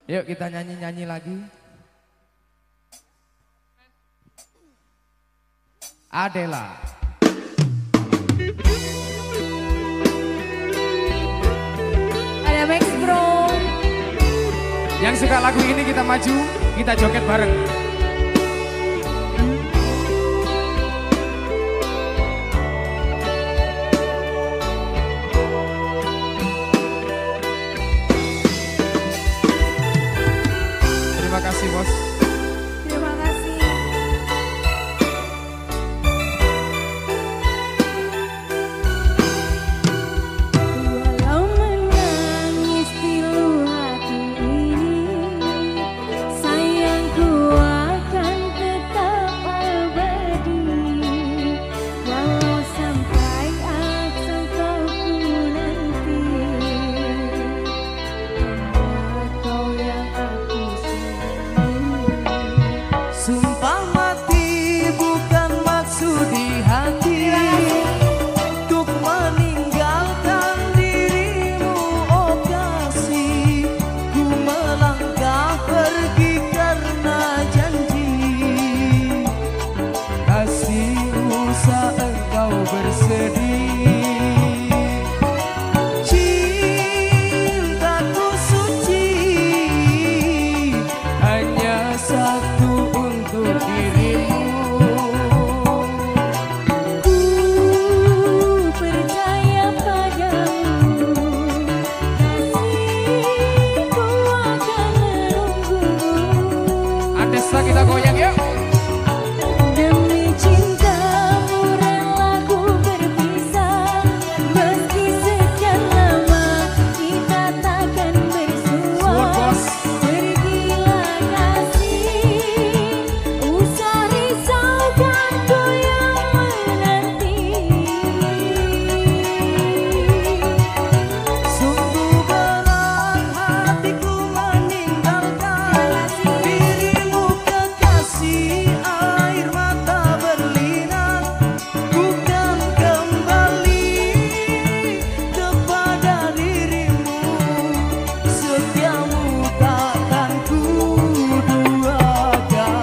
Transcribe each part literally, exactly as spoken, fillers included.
Yuk kita nyanyi-nyanyi lagi. Adela. Ada Max Bro. Yang suka lagu ini kita maju, kita joget bareng. Terima kasih bos. Terima kasih. Walau menangis pilu hati ini, sayangku akan tetap abadi. Walau sampai akhir kau nanti, hanya kau yang aku Sumpah mati bukan maksud di hati untuk meninggalkan dirimu, oh kasih. Ku melangkah pergi karena janji, kasih usah engkau bersedih. Cintaku suci hanya satu untuk dirimu. Ku percaya padamu, kasihku akan menunggumu. Adesa kita goyang yuk. Demi cintamu rela ku berpisah, meski sekian lama kita takkan bersua. Suwun, bos. Pergilah kasih, usah risaukan ku yang menanti. Sungguh berat hatiku meninggalkan dirimu, kekasih. Air mata berlinang, bukan kembali kepada dirimu. Setiamu takkan ku duakan,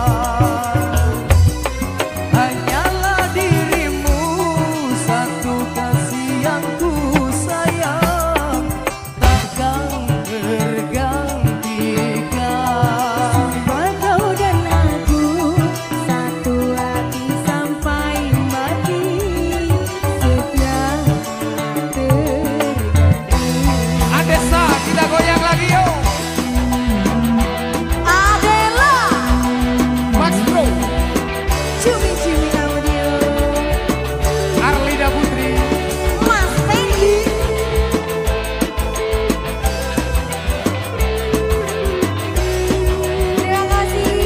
hanyalah dirimu satu kasih yang ku sayang, takkan tergantikan. Cuma kau dan aku, satu hati sampai mati, setia terganti. Adesa kita goyang lagi yuk. Adela, Max Bro, cumi-cumi audio, Arlida Putri. Mas Fendi. Terima kasih.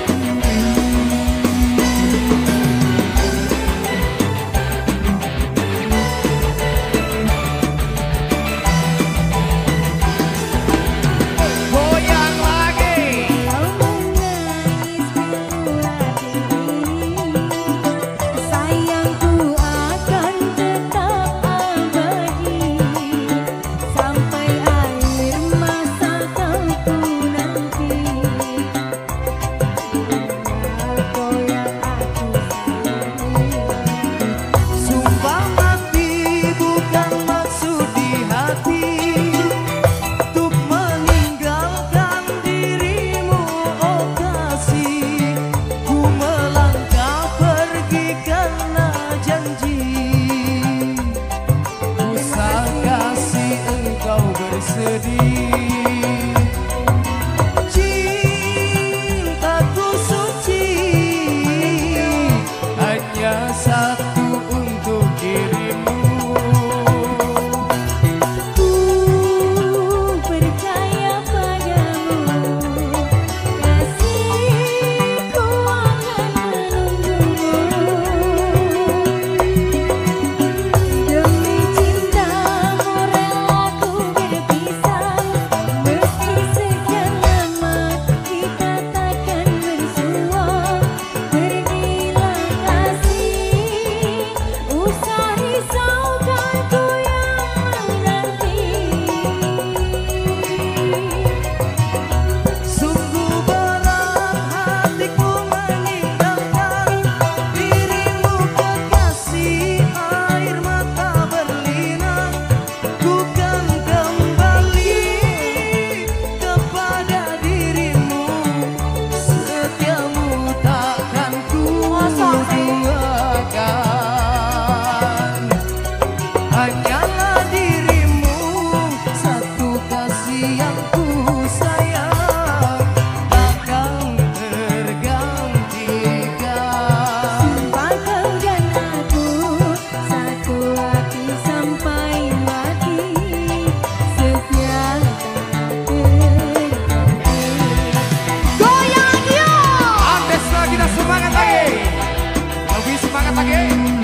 Goyang lagi. Kau menangis pilu hati ini, sayangku akan tetap abadi. Sampai akhir masa kau nanti, hanya kau yang aku sayangi. Sumpah mati bukan maksud di hati untuk meninggalkan dirimu, oh kasih. Ku melangkah pergi karena janji, usah kasih engkau bersedih. Cintaku suci hanya satu untuk dirimu. Ku percaya padamu, kasihku akan menunggumu. Demi cintamu rela ku berpisah, yang ku sayang takkan tergantikan. Sumpah kau dan aku satu hati sampai mati, setia tak terganti. Goyang yuk! Andes lah, kita semangat lagi. Lebih semangat lagi.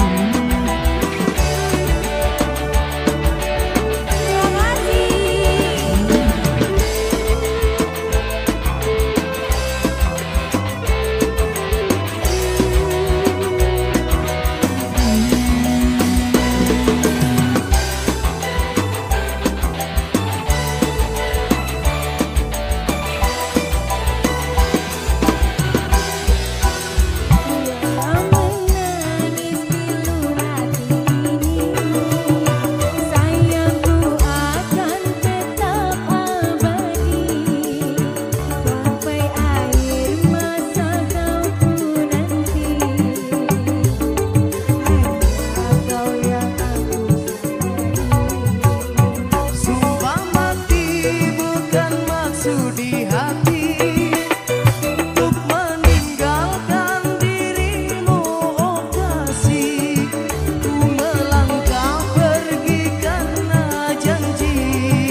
Sumpah mati bukan maksud di hati untuk meninggalkan dirimu, oh kasih. Ku melangkah pergi karena janji,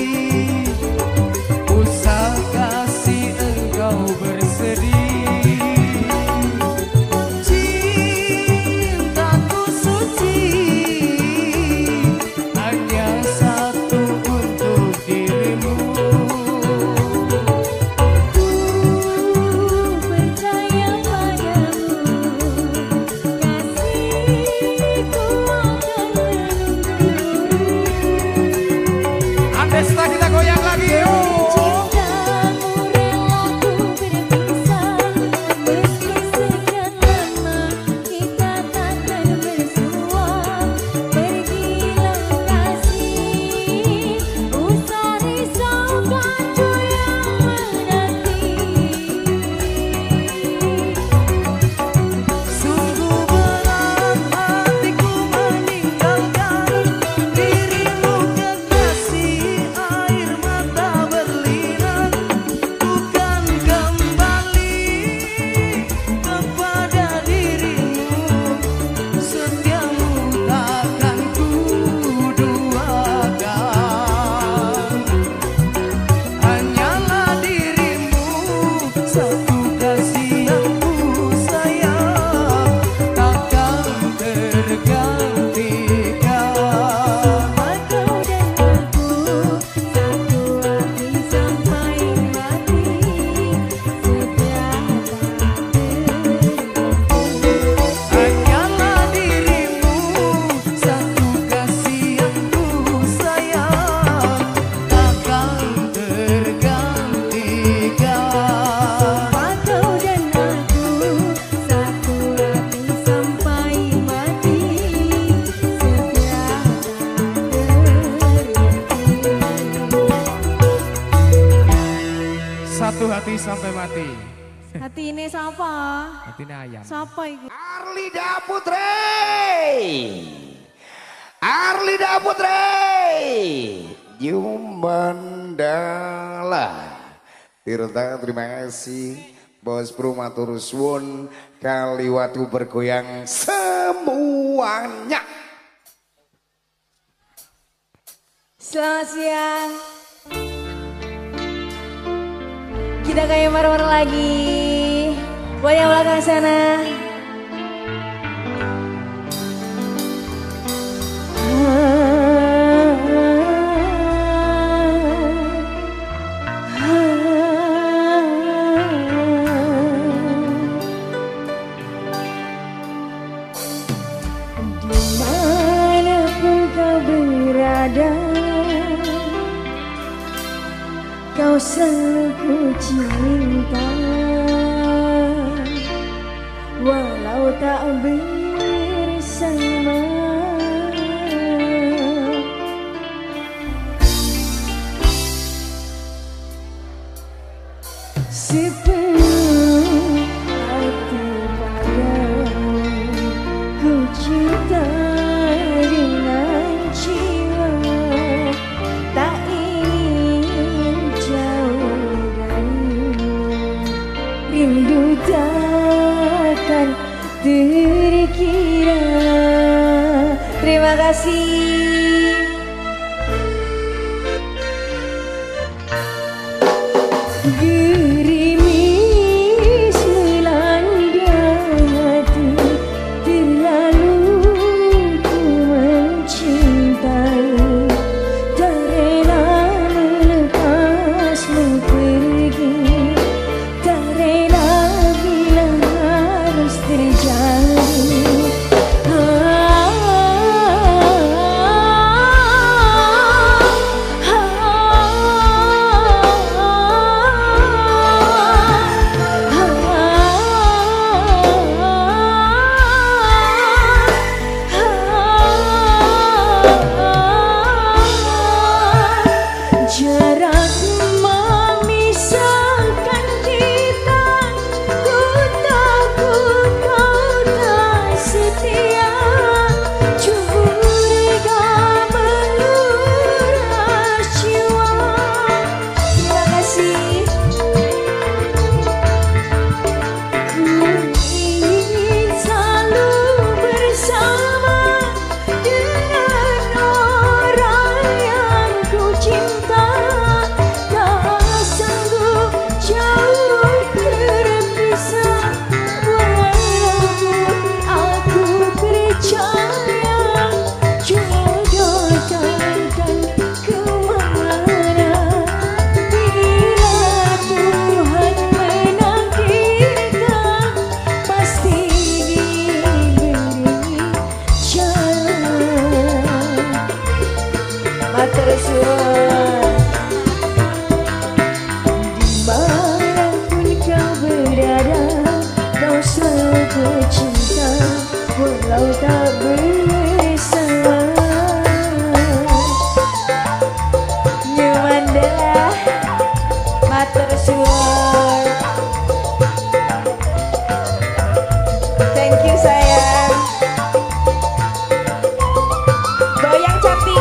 usah kasih engkau bersedih. Cintaku suci hanya satu untuk dirimu. Percaya padamu, kasihku akan menunggu. Andes lah, kita goyang lagi yuk. Cintamu rela ku berpisah, meski sekian lama kita takkan bersua. Pergilah kasih, usah risaukanku yang menanti. Sungguh berat hatiku meninggalkan dirimu, kekasih. Air mata berlinang, bukan kembali kepada dirimu. Setiamu takkan ku duakan, hanyalah dirimu, satu kasih yang ku sayang takkan tergantikan. Kau dan aku satu hati sampai mati, setia tak terganti. Hanyalah dirimu, satu kasih yang ku sayang takkan tergantikan. Kau dan aku satu hati sampai mati, setia tak terganti. Satu hati sampai mati. Hati ini siapa? Hati ini ayam. Siapa itu? Arlida Putri, Arlida Putri, Jumandala. Tirta, terima kasih. Bos Bro matur suwun, kaliwatu bergoyang semuanya. Selamat siang. Kita kayak marah-marah lagi. Buat yang belakang sana. Dimanapun kau berada, kau selalu ku cinta, walau tak bersama. Sepenuh hati padamu ku cinta dengan jiwa, tak ingin terkira. Terima kasih. Gerimis melanda hati, terlalu ku mencintai, tak rela melepasmu pergi, tak rela bila harus terjadi. Jarak memisahkan kita, ku takut kau tak setia, curiga menguras jiwa. Terima kasih. Ingin selalu bersama dengan orang yang ku cinta. Dimanapun kau berada, kau selalu bercinta, walau tak bersama. Nyemanda matur suwun. Thank you sayang. Goyang cantik.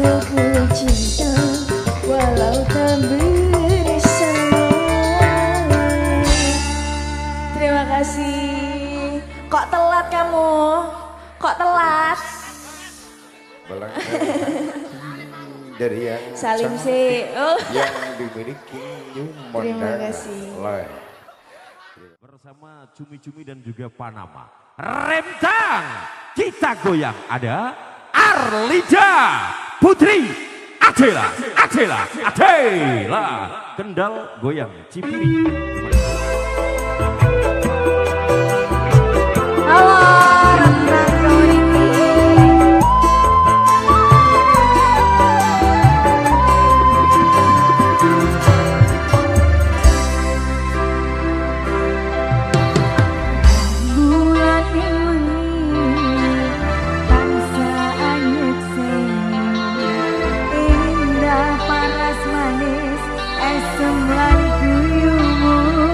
ku cinta walau tak bersama. Terima kasih. Kok telat kamu? Kok telat? Belang dari yang Salim cantik sih. Oh. yang dimiliki Nyuman. Terima kasih. Bersama Cumi-Cumi dan juga Panama. Remtang kita goyang, ada Arlida Putri Adela Adela Adela Kendal goyang Cipiri. Halo, Rentang Community. Bulan wengi tansah anyep senyu, indah paras manis esem lan guyumu.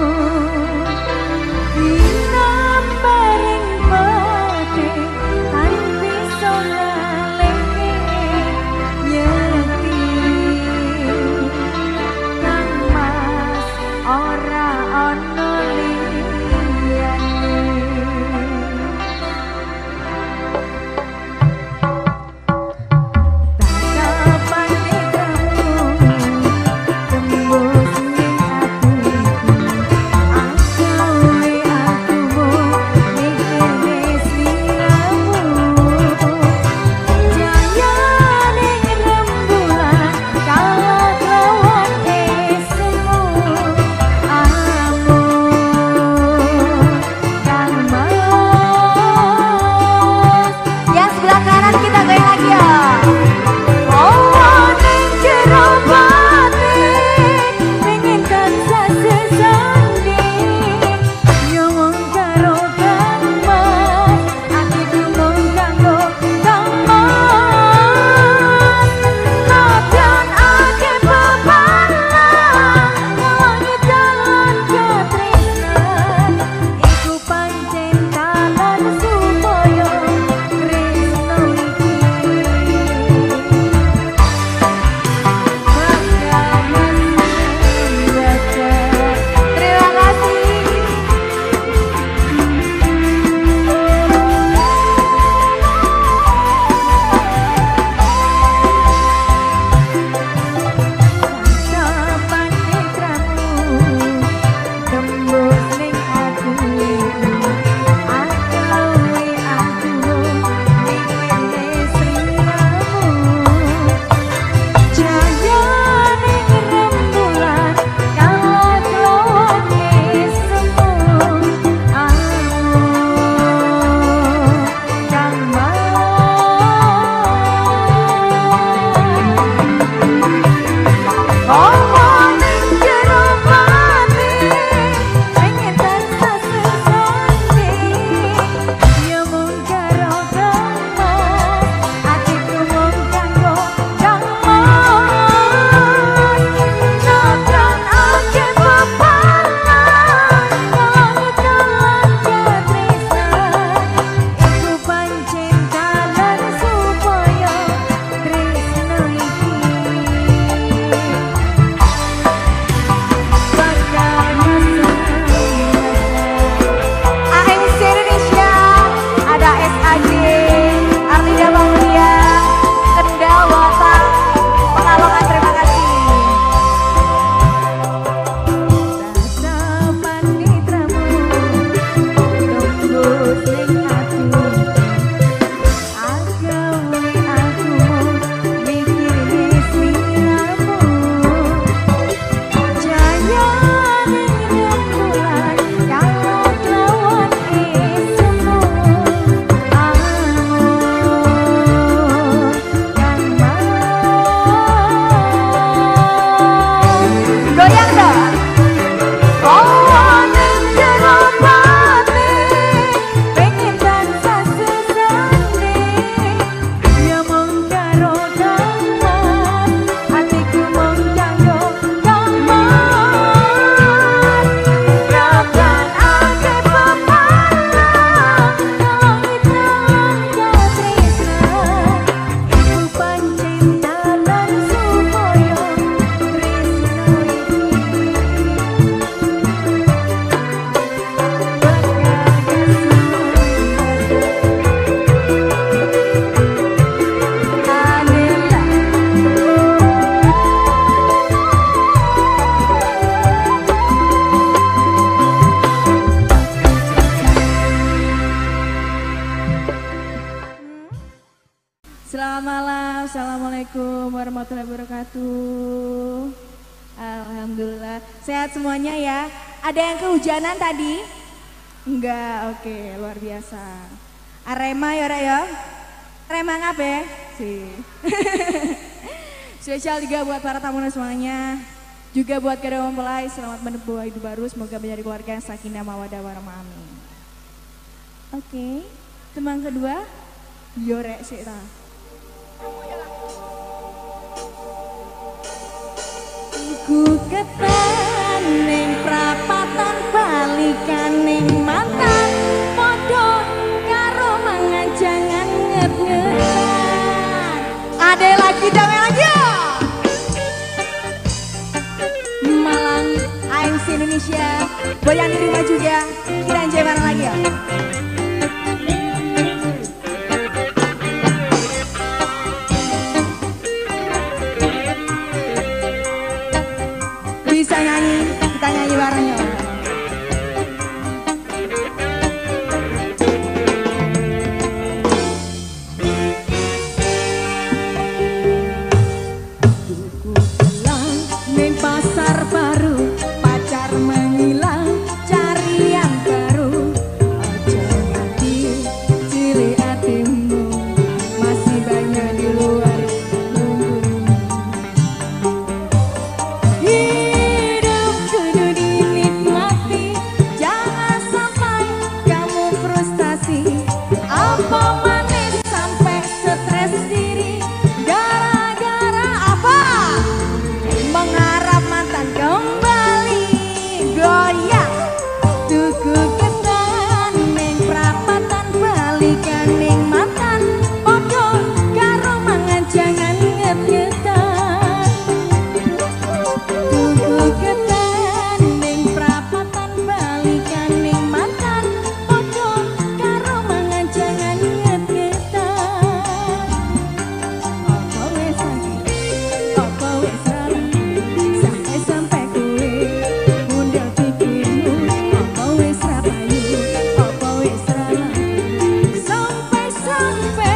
Assalamualaikum warahmatullahi wabarakatuh. Alhamdulillah sehat semuanya ya. Ada yang kehujanan tadi? Enggak, oke, luar biasa. Arema ya ya. Arema ngapain sih? Spesial juga buat para tamu semuanya. Juga buat kedua mempelai, selamat menempuh hidup baru. Semoga menjadi keluarga yang sakinah mawaddah warahmah amin. Oke, teman kedua, Yorek sih ta. Ku ketan ning prapatan balikan ning mantan podo karo mangan jangan nget-ngetan. Ada lagi damai lagi ya. Malang A M C Indonesia goyang di rumah juga. Kita enjoy bareng lagi ya. Bisa nyanyi, kita nyanyi bareng yuk. Tuku pulang ning pasar baru, pacar menghilang, cari yang baru. Aja nanti ciri hatimu masih banyak di luar nunggumu. Hidup kudu dinikmati, jangan sampai kamu frustasi. Apa manis sampai stres diri, gara-gara apa? Mengharap mantan kembali. Goyang tuku ketan ning prapatan balikan ning mantan podo karo mangan jangan nget-ngetan. Tuku ketan ning prapatan balikan ning mantan podo karo mangan jangan nget-ngetan. Apa wes sakit, apa wes salah, sampai-sampai kowe bundel pikirmu. Apa wes rapayu, apa wes salah, sampai-sampai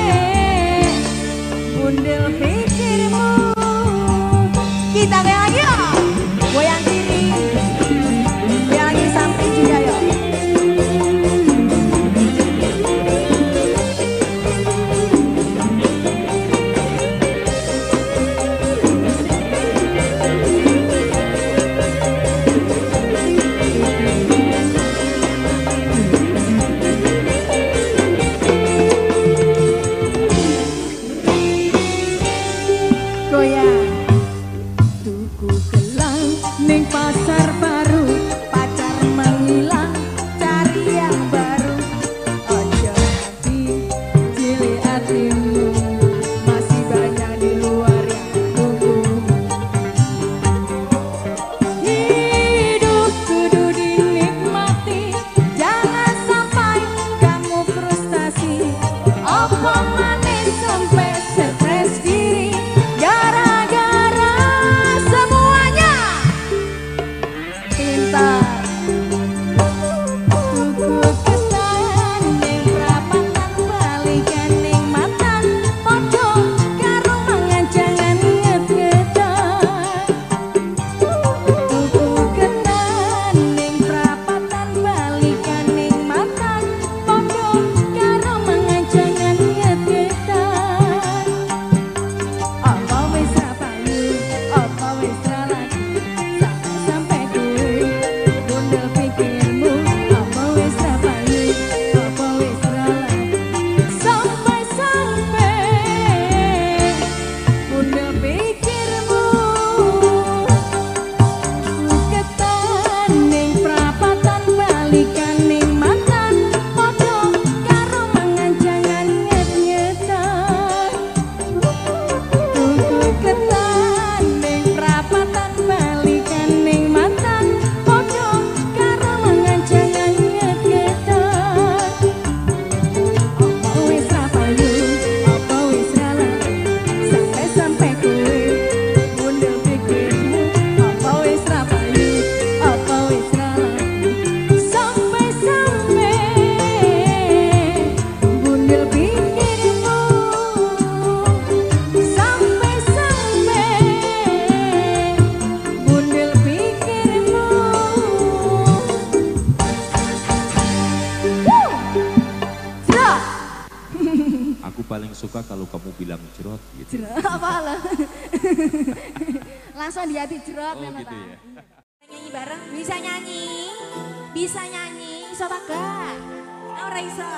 bundel pikirmu. Kita goyang lagi ya, goyang kiri, goyang lagi samping juga ya. Goyang. Tuku gelang ning pasar baru, pacar menghilang, cari yang baru. Ojo nanti cilik hatimu masih banyak di luar yang nunggumu. Hidup kudu dinikmati, jangan sampai kamu frustasi. Apa manis sampai stres diri, gara-gara suka kalau kamu bilang jerot gitu. Jerot apa lah? Langsung di hati jerot. Oh gitu ya. Nyanyi bareng, bisa nyanyi, bisa nyanyi, iso apa enggak? Ora iso.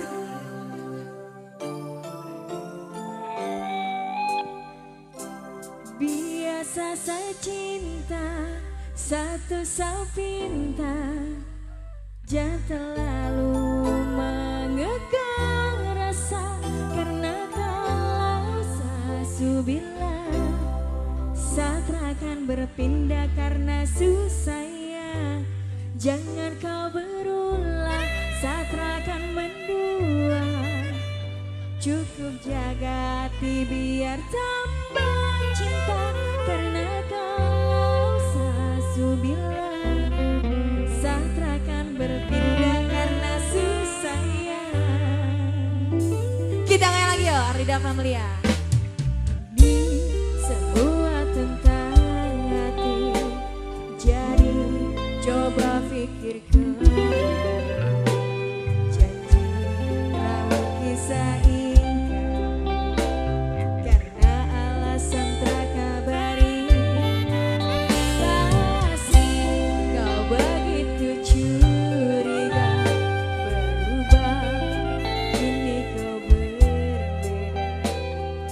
Biasa saya cinta, satu saya pinta, jangan terlalu mengekang rasa, karena kalau saya bilang Satra akan berpindah karena susah ya. Jangan kau berulang, Satra akan mendua. Cukup jaga hati biar tambah cinta, karena kalau sasu bilang Satra akan berpindah karena susah ya. Kita kayak lagi ya, Rida Famlia. Di sebuah tentang hati, jadi coba pikirkan janji ramu kisah indah, karena alasan terakabari pasti kau begitu curiga, berubah kini kau berbeda.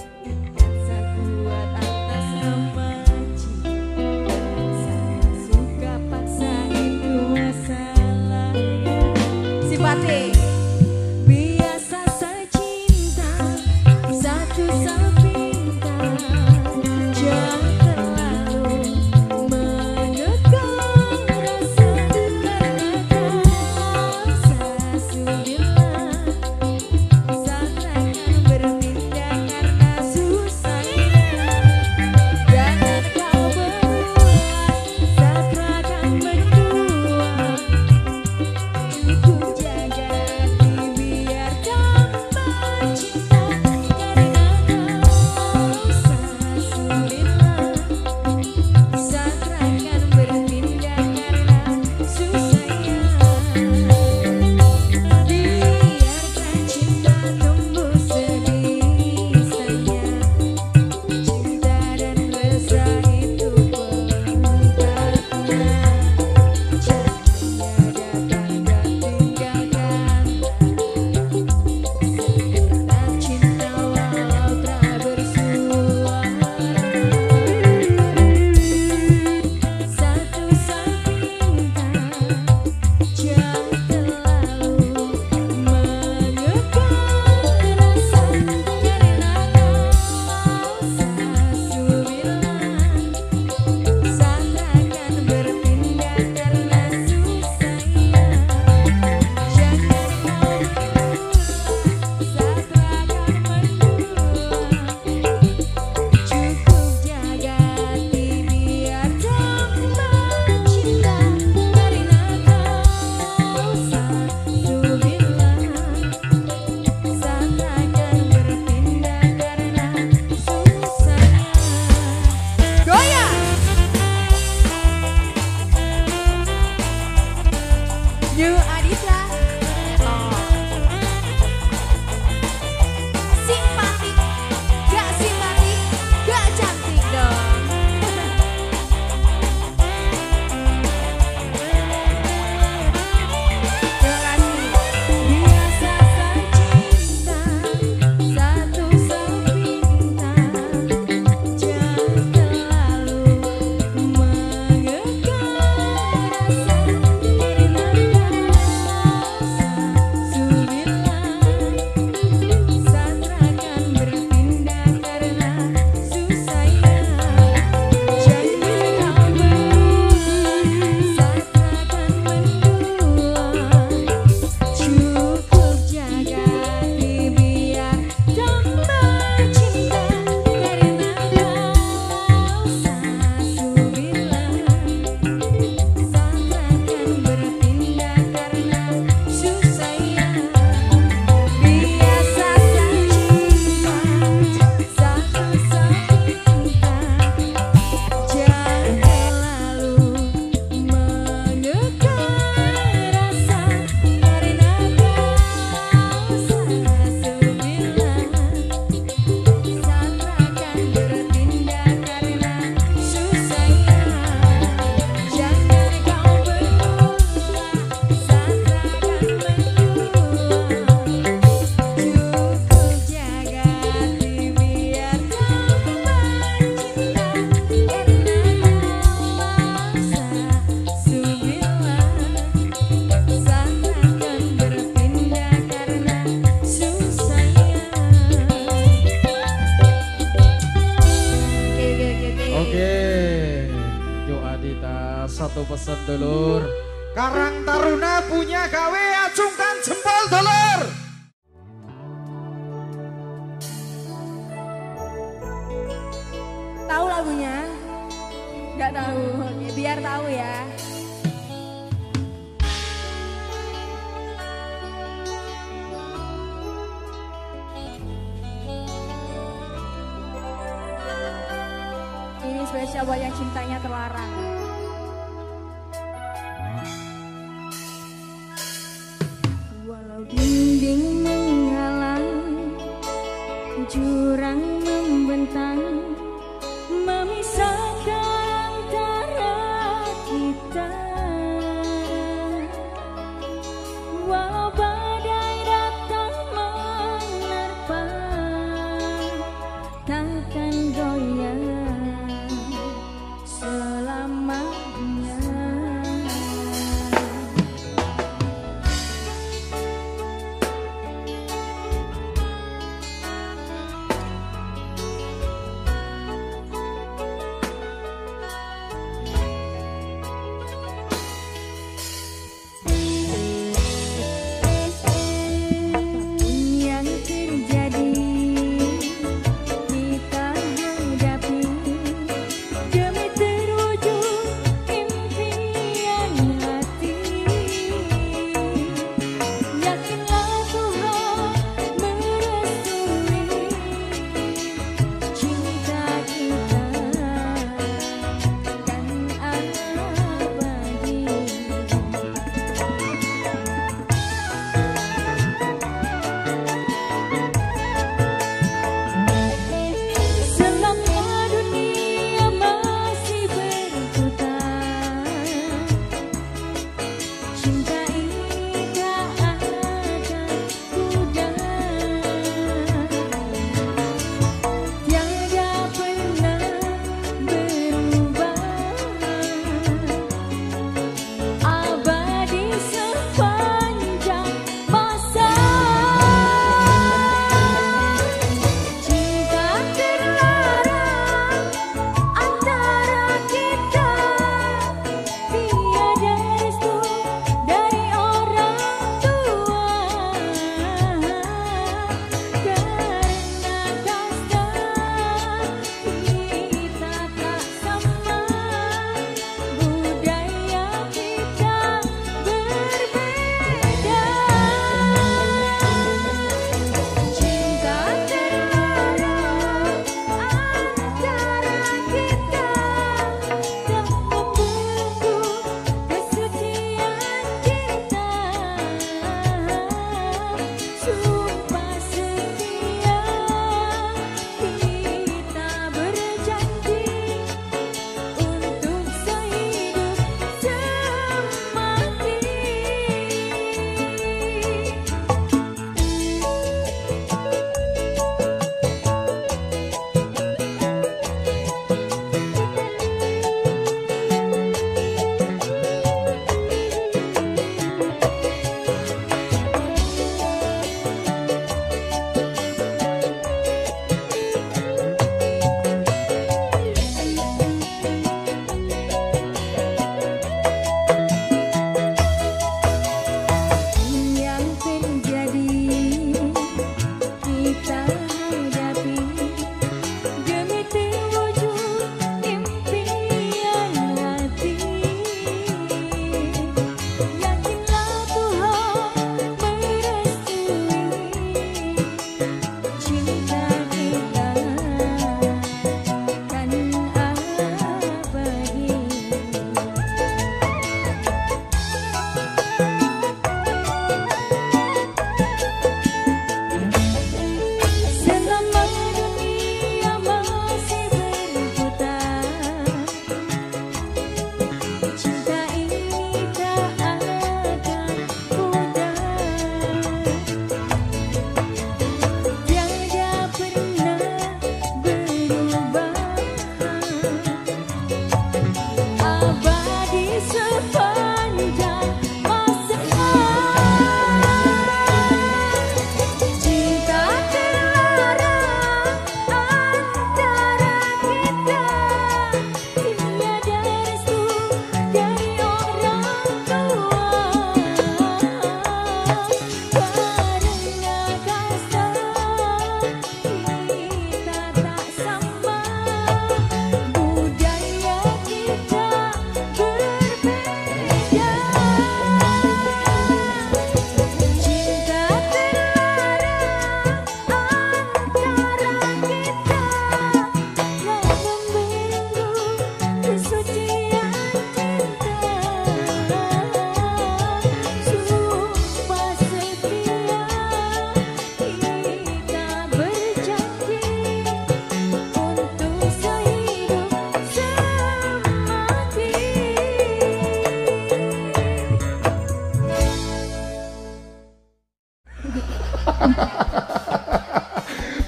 satu pesan dulur. Karang Taruna punya gawe, acungkan jempol dulur. Tahu lagunya? Nggak tahu. Oke, biar tahu ya. Ini spesial buat yang cintanya terlarang. Walau dinding menghalang, jurang membentang, memisahkan antara kita. Walau badai datang menerpa, takkan goyah selama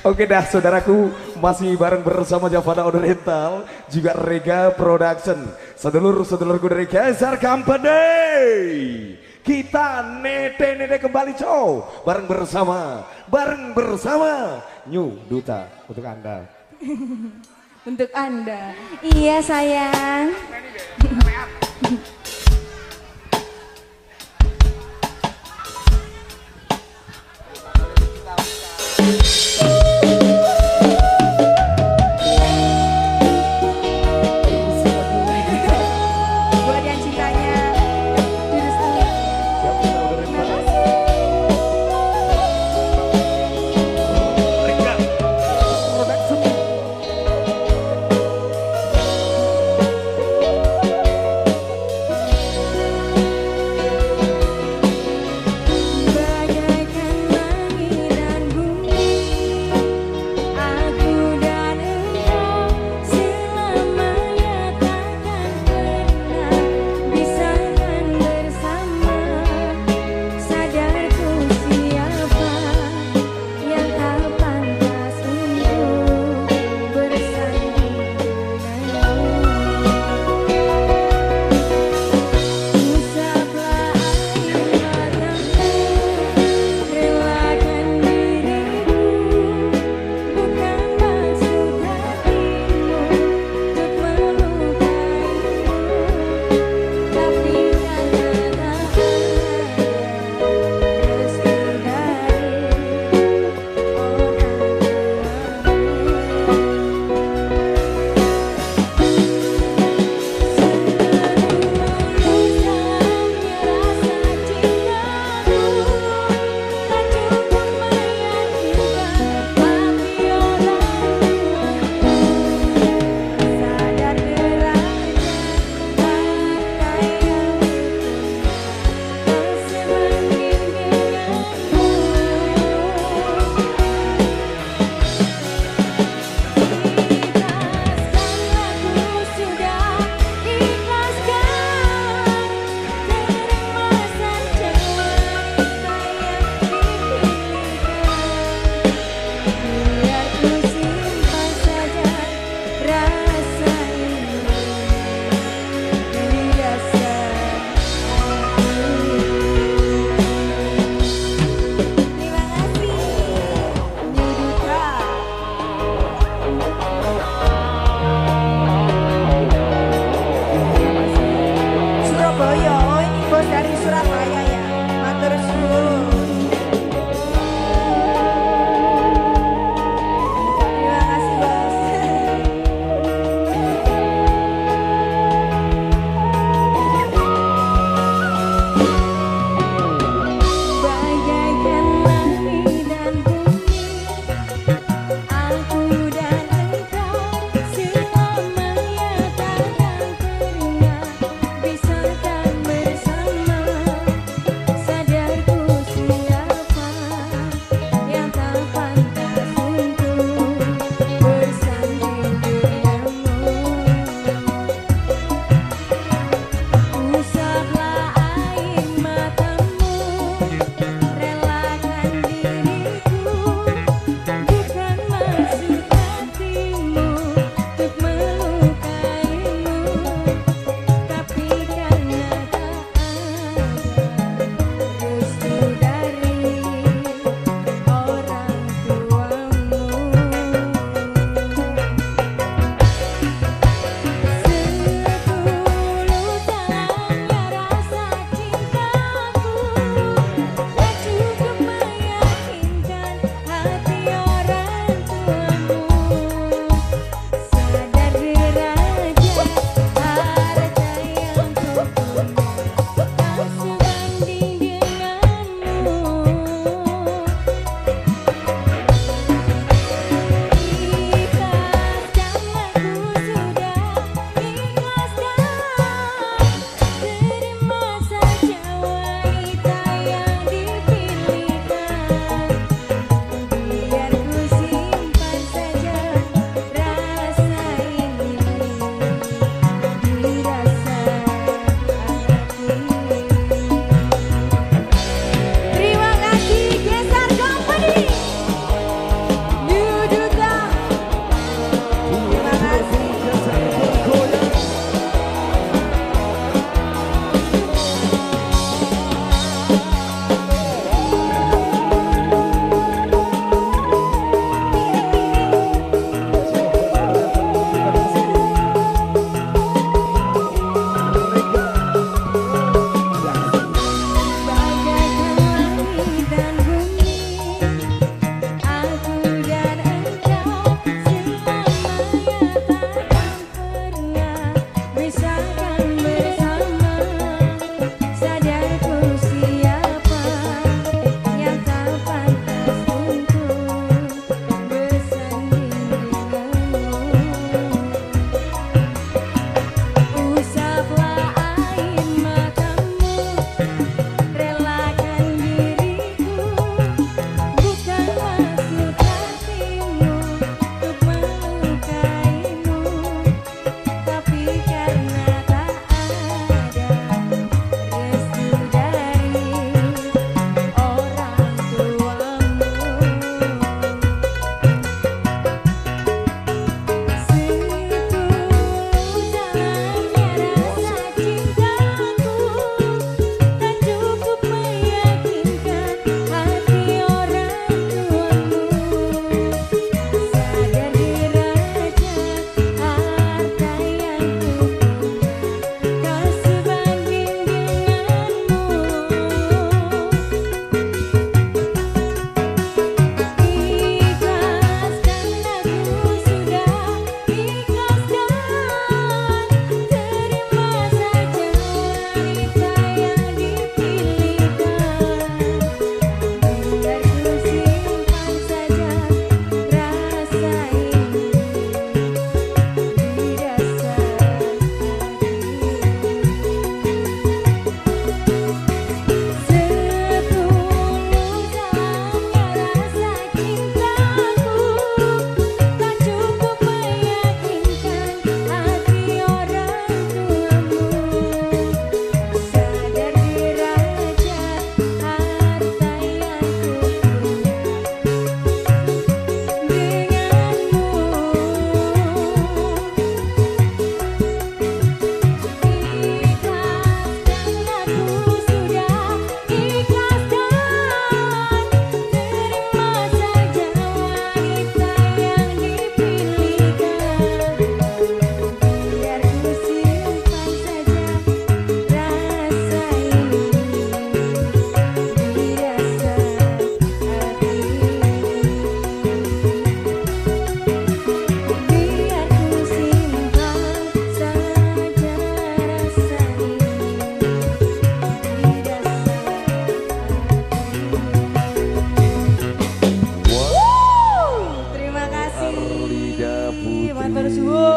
Oke dah saudaraku, masih bareng bersama Javana Oriental, juga Rega Production. Sedulur-sedulurku dari Geser Company. Kita nete-nete kembali cow, bareng bersama, bareng bersama New Duta untuk Anda. Untuk Anda. Iya sayang. Buat yang cintanya Jurus Alit.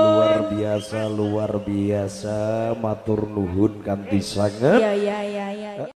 luar biasa, luar biasa. Matur nuhun kanthi sanget. Iya iya iya iya. Ya.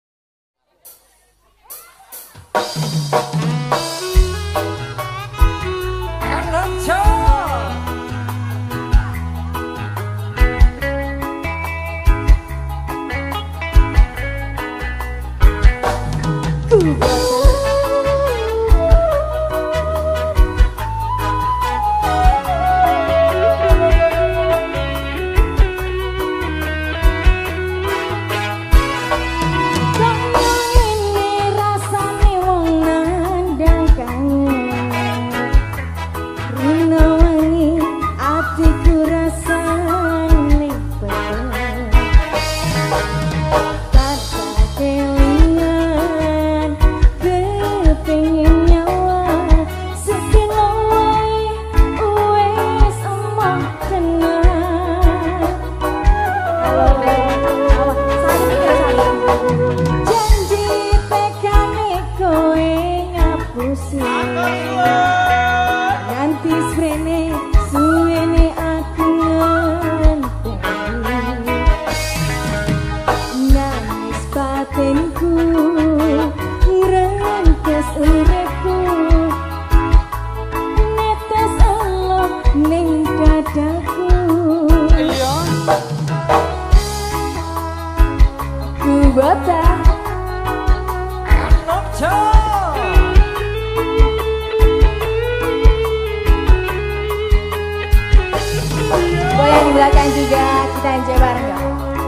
Goyang di belakang juga, kita enjoy bareng ya.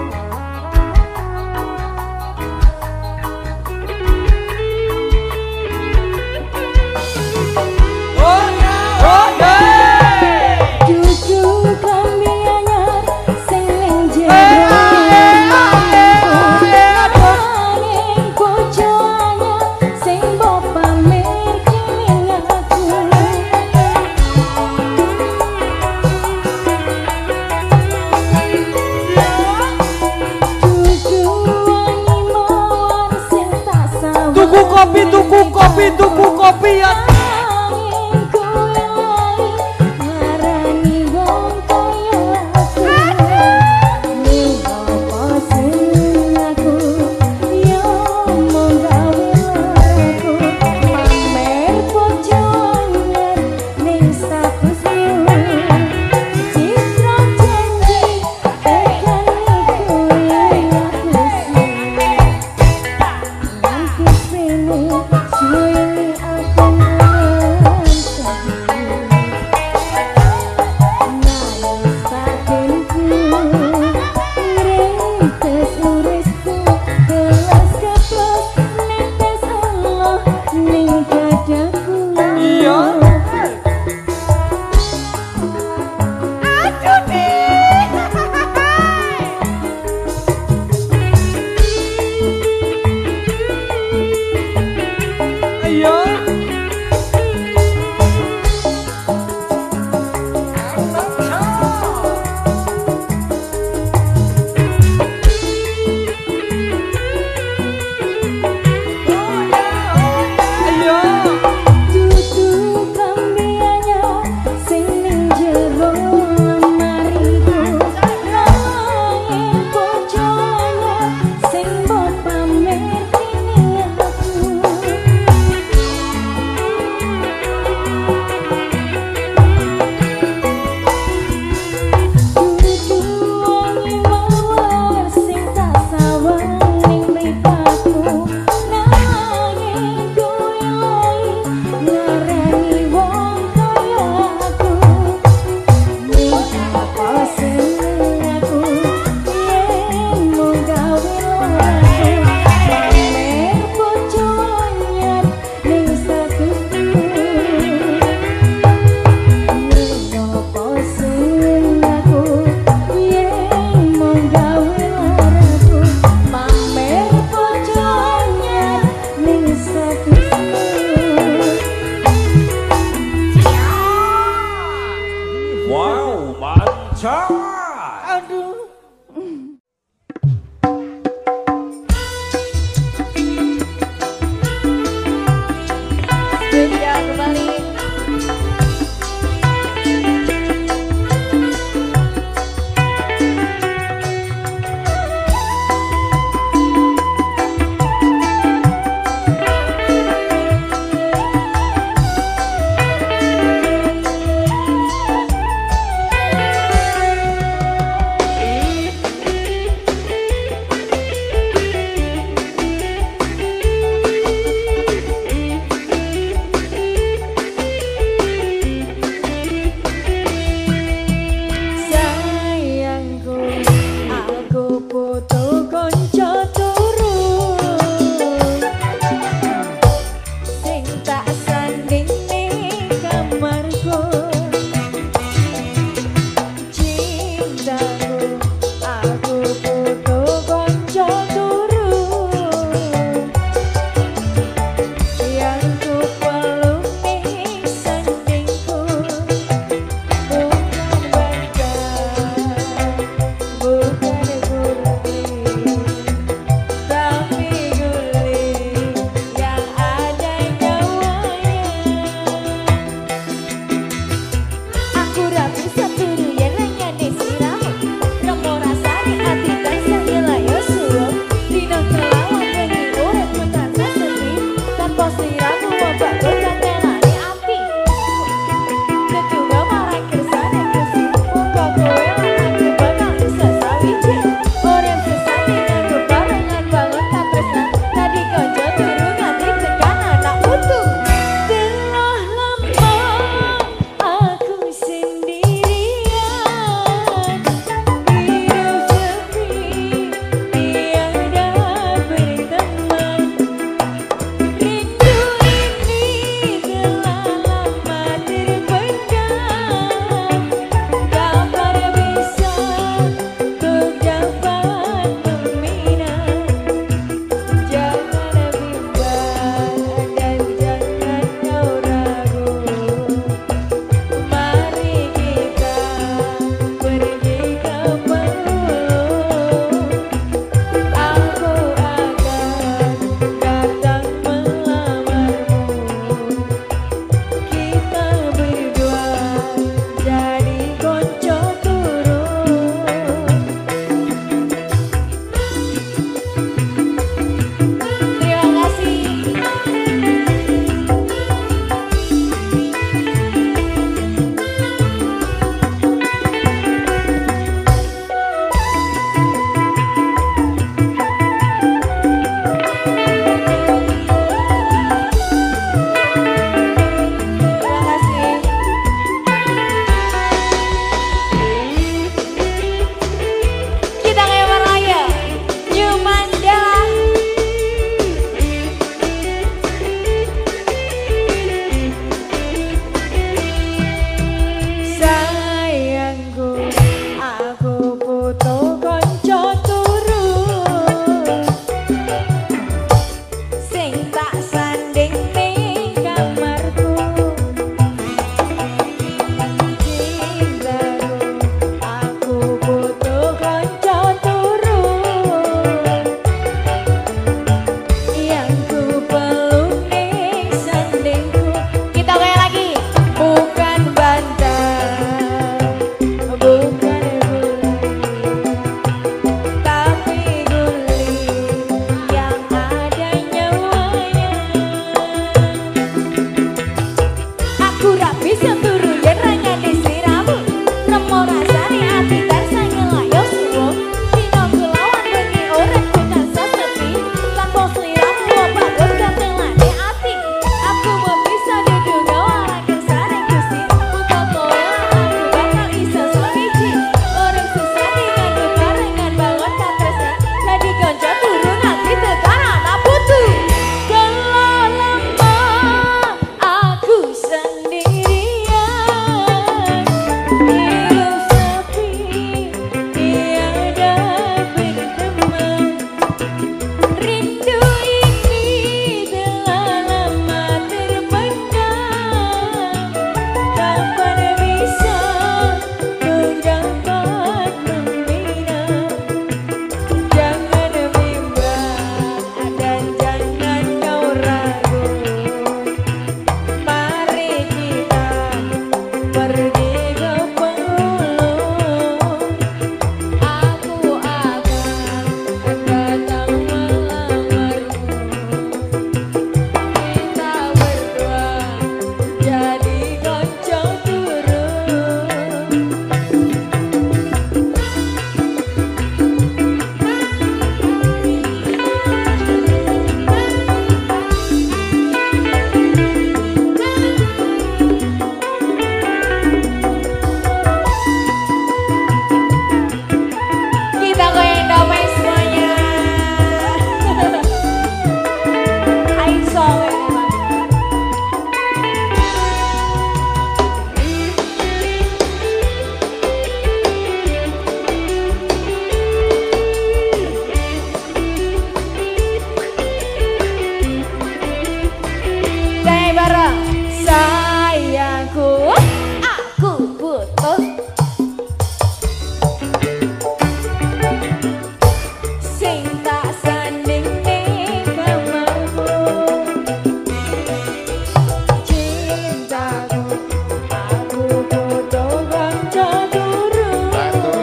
Tuku kopi, tuku kopi, tuku kopi ya.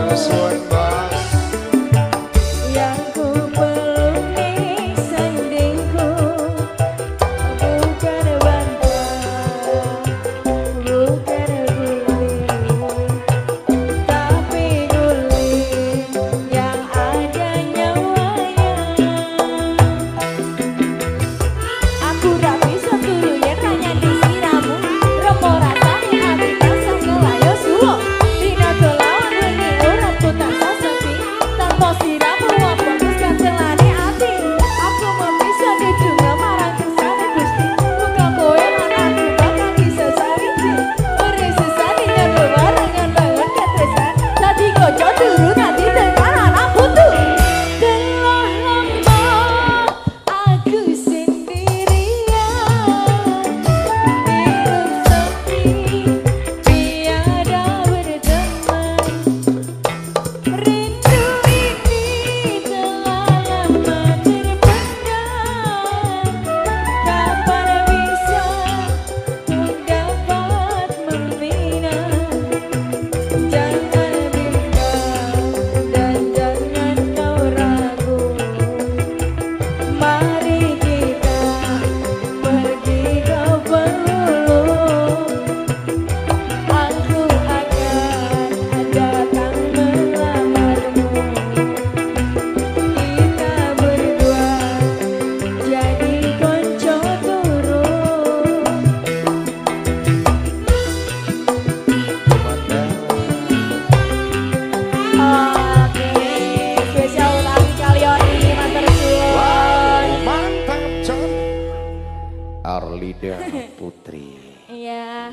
Arlida Putri. Iya.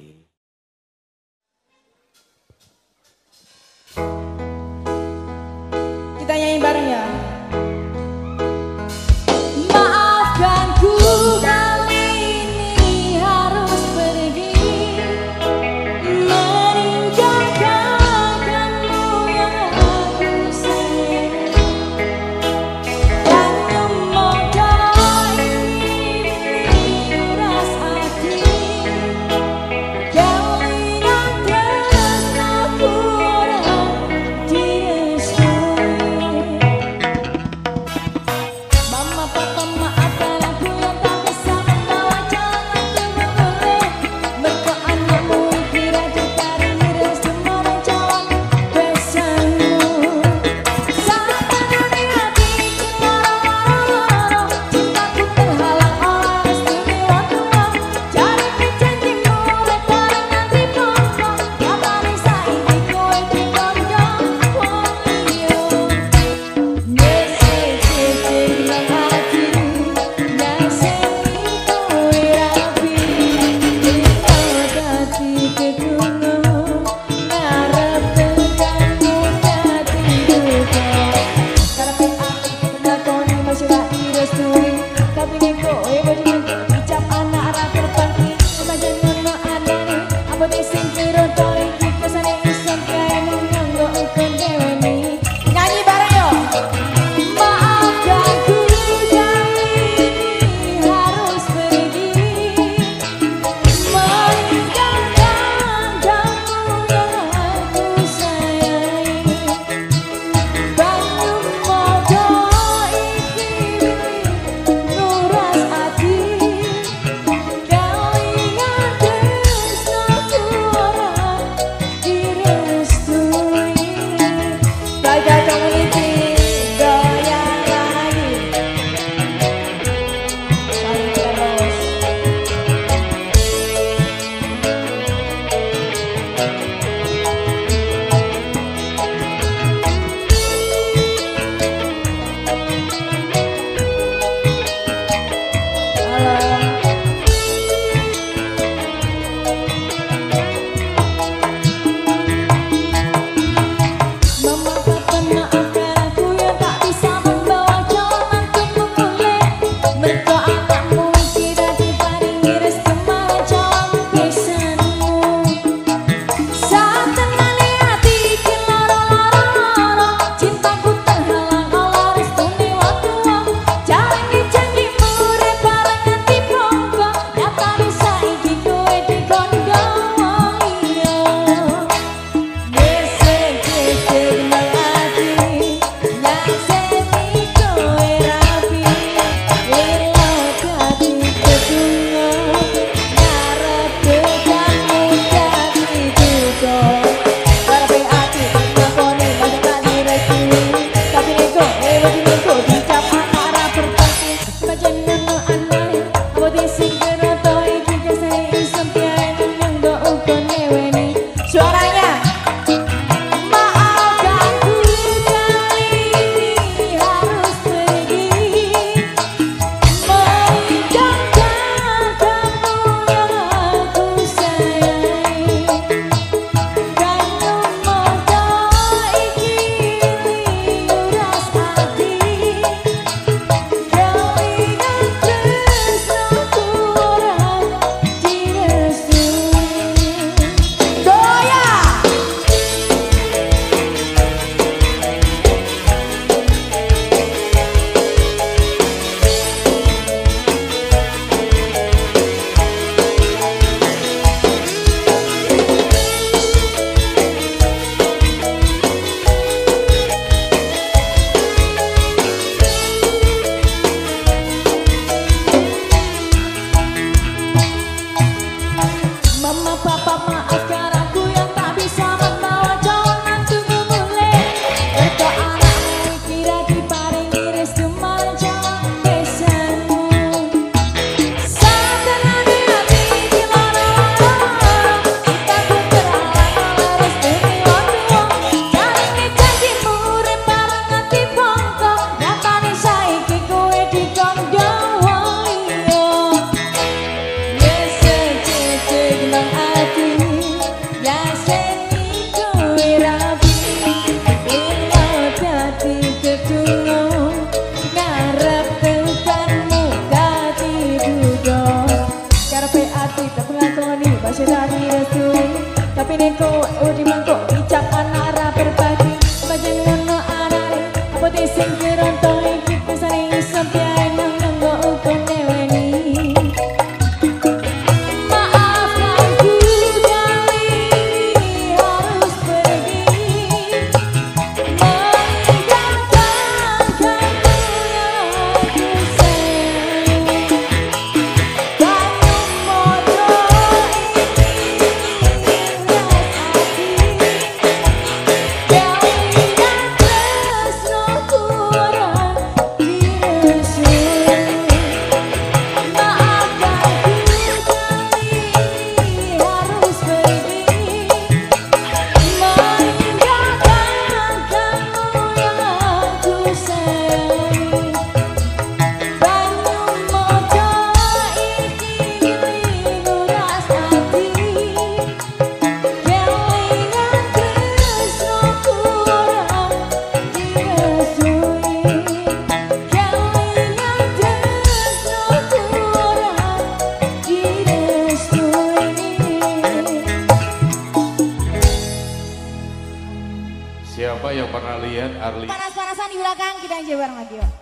Kita nyanyi bareng ya. Maafkan ku kali ini harus pergi, meninggalkan kamu yang aku sayang, dan semoga ini uras hati Siapa yang pernah lihat Arli? Panas-panasan di belakang, kita aja bareng lagi yuk.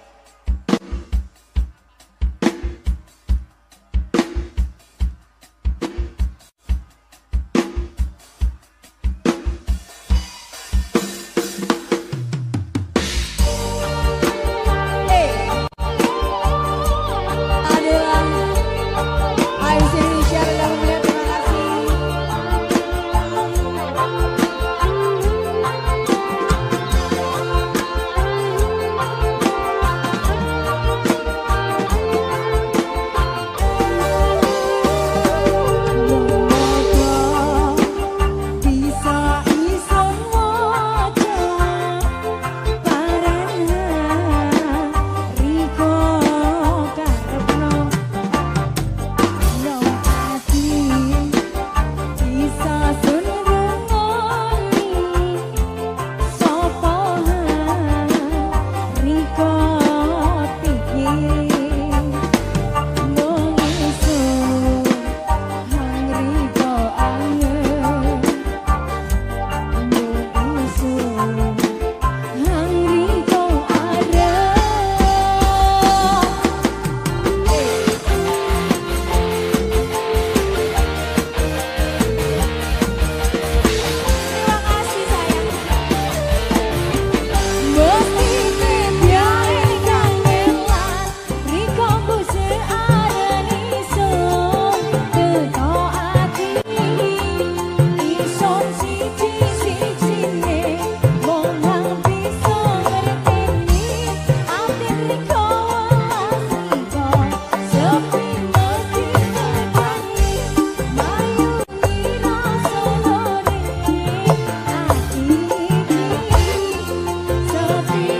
Sepi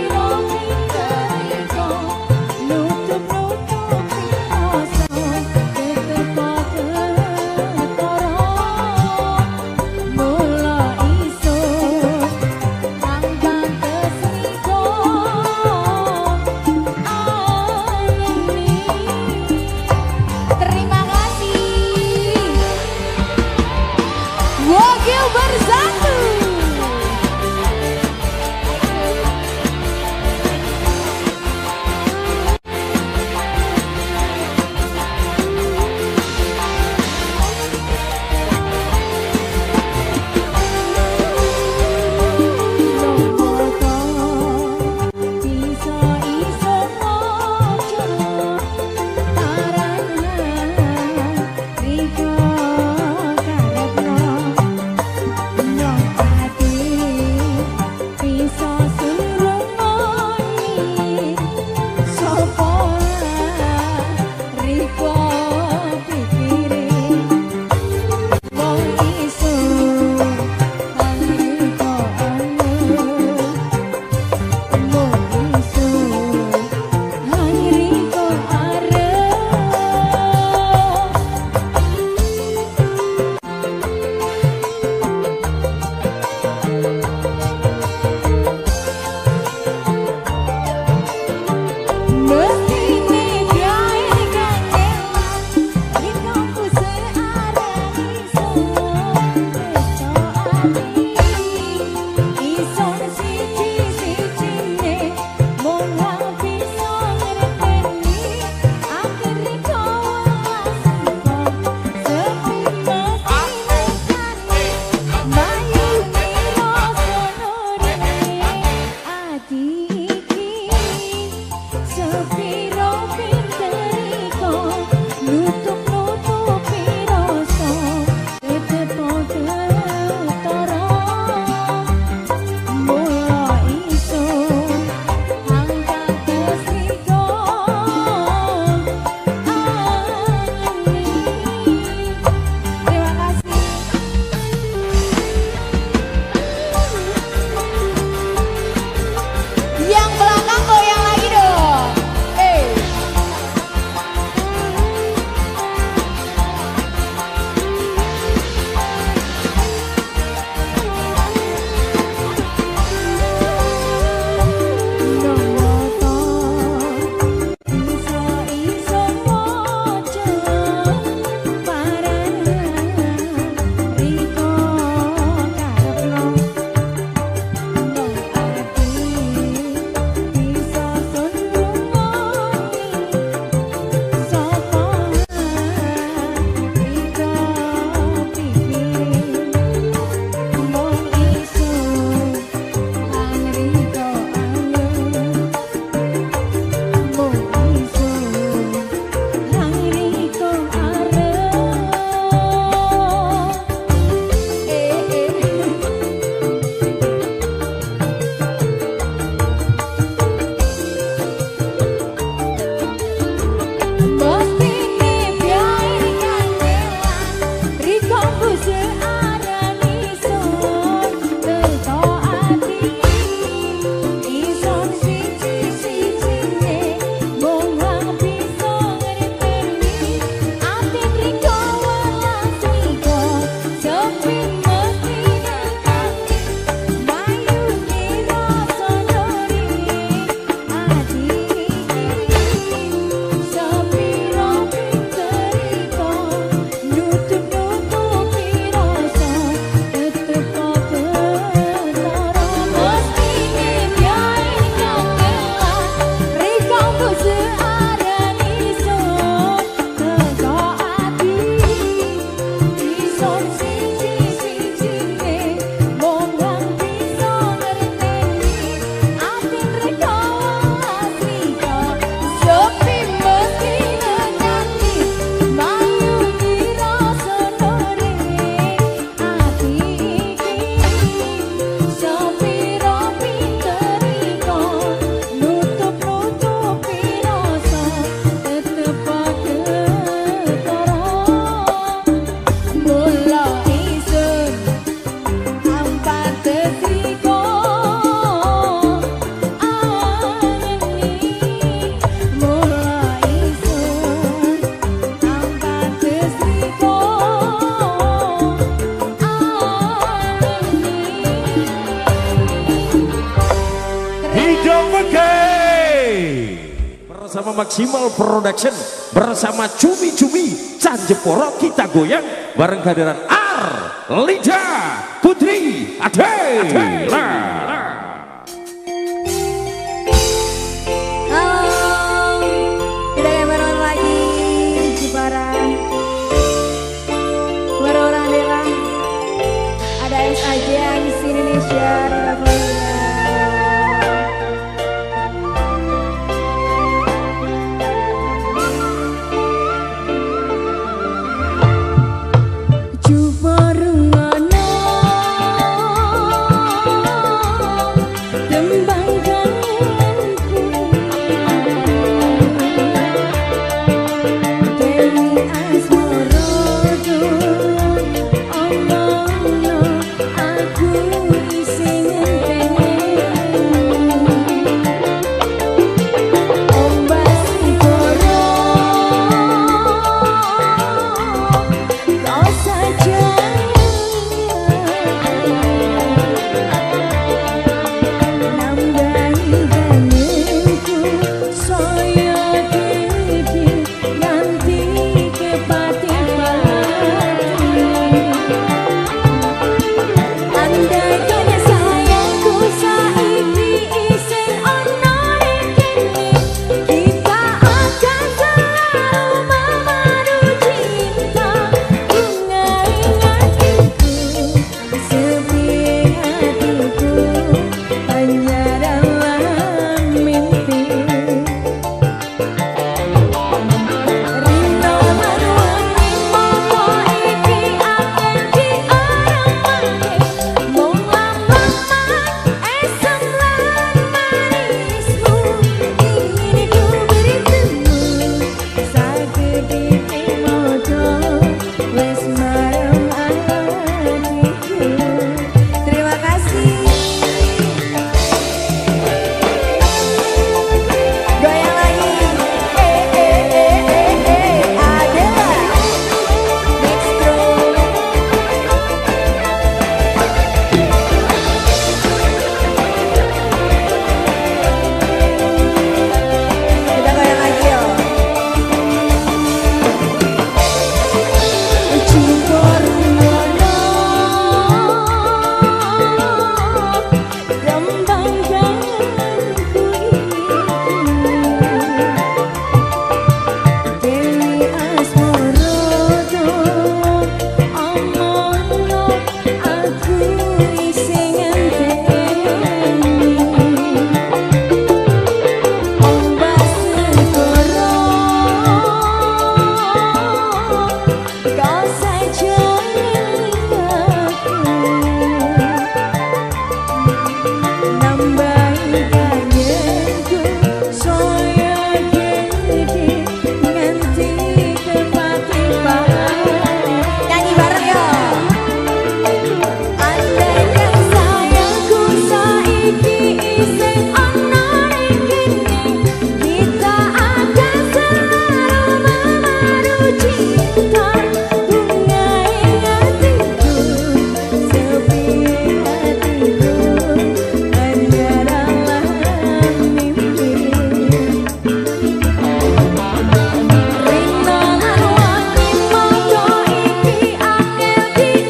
bersama Maximal Production bersama Cumi Cumi Can Jeporo kita goyang bareng kehadiran Arlida Putri Adela. Halo, kita kayak bareng lagi Jepara, bareng orang Adela, ada S A J Miss Indonesia, Rina Florida.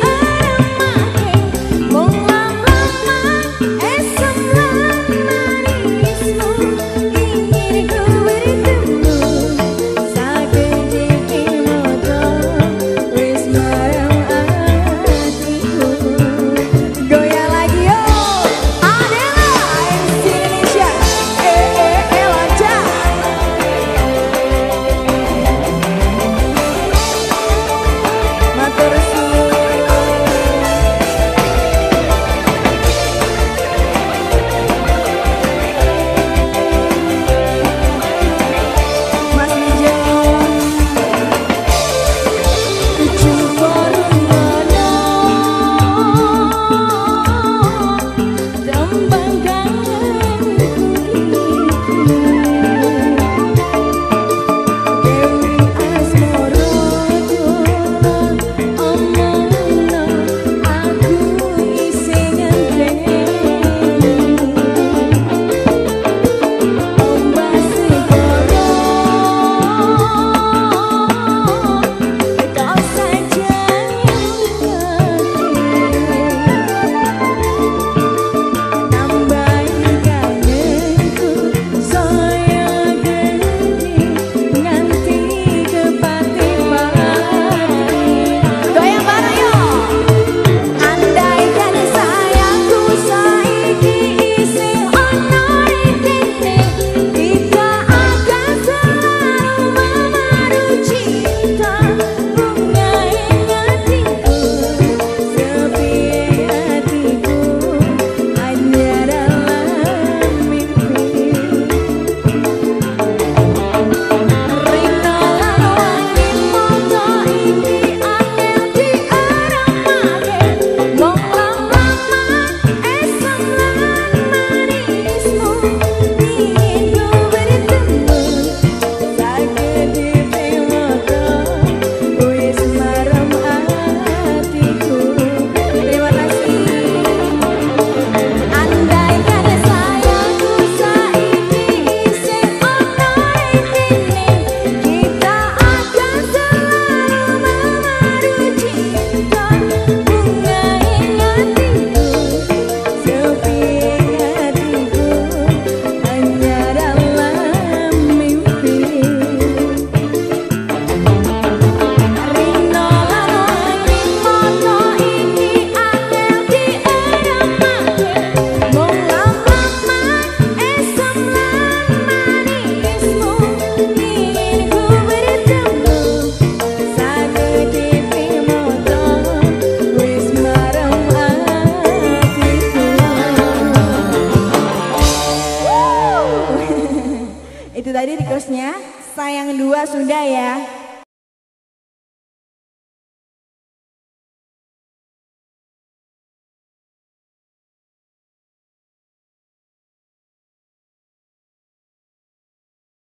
Somebody Sunda ya.